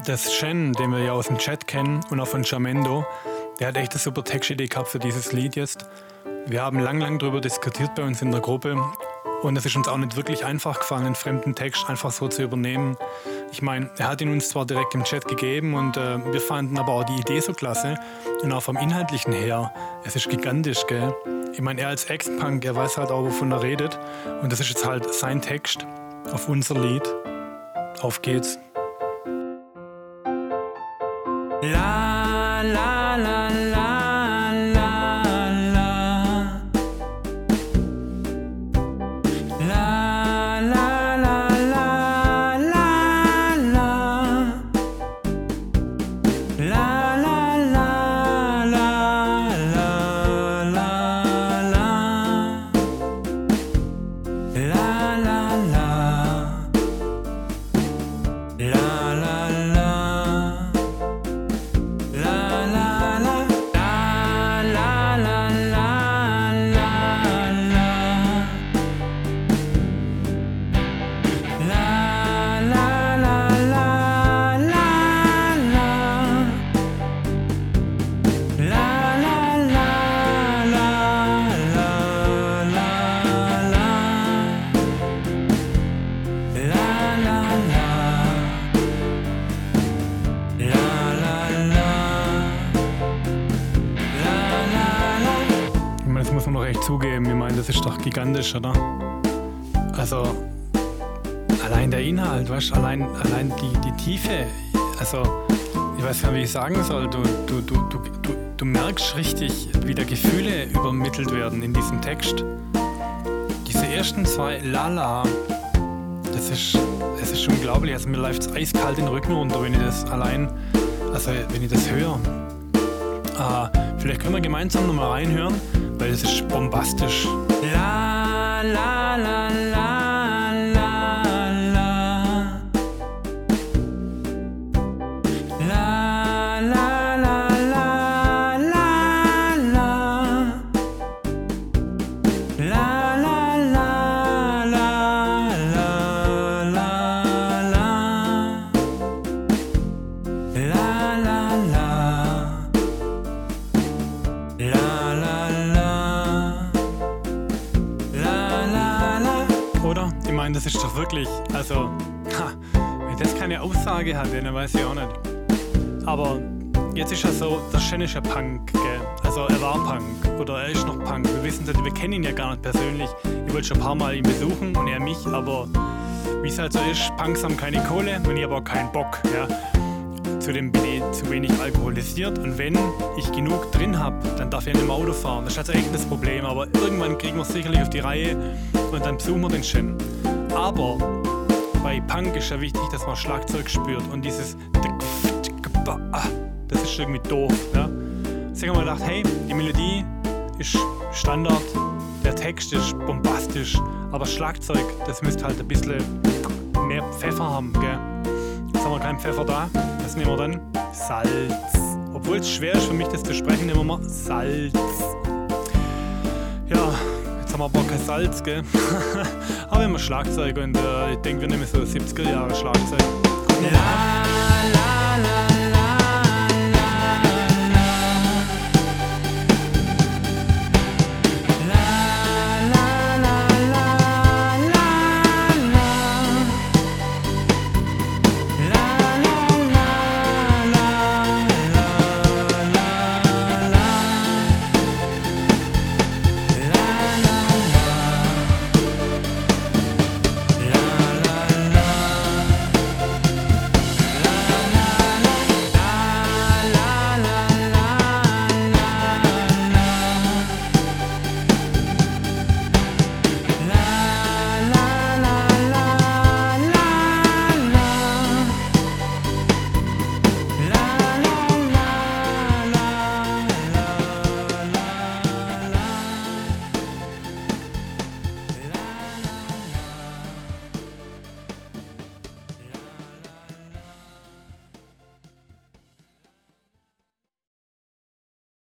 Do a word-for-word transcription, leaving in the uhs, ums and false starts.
Das Shen, den wir ja aus dem Chat kennen und auch von Jamendo, der hat echt eine super Textidee gehabt für dieses Lied jetzt. Wir haben lang, lang darüber diskutiert bei uns in der Gruppe und es ist uns auch nicht wirklich einfach gefallen, einen fremden Text einfach so zu übernehmen. Ich meine, er hat ihn uns zwar direkt im Chat gegeben und äh, wir fanden aber auch die Idee so klasse und auch vom Inhaltlichen her, es ist gigantisch, gell? Ich meine, er als Ex-Punk, er weiß halt auch, wovon er redet und das ist jetzt halt sein Text auf unser Lied. Auf geht's. La la la la la la La la la la la la La la la la la la la La la la La la la Das muss man doch echt zugeben. Ich meine, das ist doch gigantisch, oder? Also, allein der Inhalt, weißt du, allein, allein die, die Tiefe. Also, ich weiß gar nicht, wie ich sagen soll. Du, du, du, du, du, du merkst richtig, wie da Gefühle übermittelt werden in diesem Text. Diese ersten zwei Lala, das ist, das ist unglaublich. Also, mir läuft es eiskalt den Rücken runter, wenn ich das allein, also, wenn ich das höre. Ah, vielleicht können wir gemeinsam nochmal reinhören, weil es ist bombastisch. La la la la la la La la la la la la La la la la la la La la la La la la Oder? Ich meine, das ist doch wirklich, also, ha, wenn das keine Aussage hat, dann weiß ich auch nicht. Aber jetzt ist er so, der Shen ist ja Punk, gell? Also er war Punk oder er ist noch Punk. Wir wissen es, wir kennen ihn ja gar nicht persönlich. Ich wollte schon ein paar Mal ihn besuchen und er mich, aber wie es halt so ist, Punks haben keine Kohle und ich habe auch keinen Bock, ja? Zudem bin ich zu wenig alkoholisiert und wenn ich genug drin habe, dann darf ich nicht mehr Auto fahren. Das ist also echt das Problem, aber irgendwann kriegen wir es sicherlich auf die Reihe und dann besuchen wir den Shen. Aber bei Punk ist ja wichtig, dass man Schlagzeug spürt und dieses das ist irgendwie doof. Ja? Deswegen haben wir gedacht, hey, die Melodie ist Standard, der Text ist bombastisch, aber Schlagzeug, das müsste halt ein bisschen mehr Pfeffer haben, gell? Jetzt haben wir keinen Pfeffer da. Was nehmen wir dann? Salz. Obwohl es schwer ist für mich, das zu sprechen, nehmen wir mal Salz. Ja, jetzt haben wir aber kein Salz, gell? Aber wir haben Schlagzeug und äh, ich denke, wir nehmen so siebziger Jahre Schlagzeug.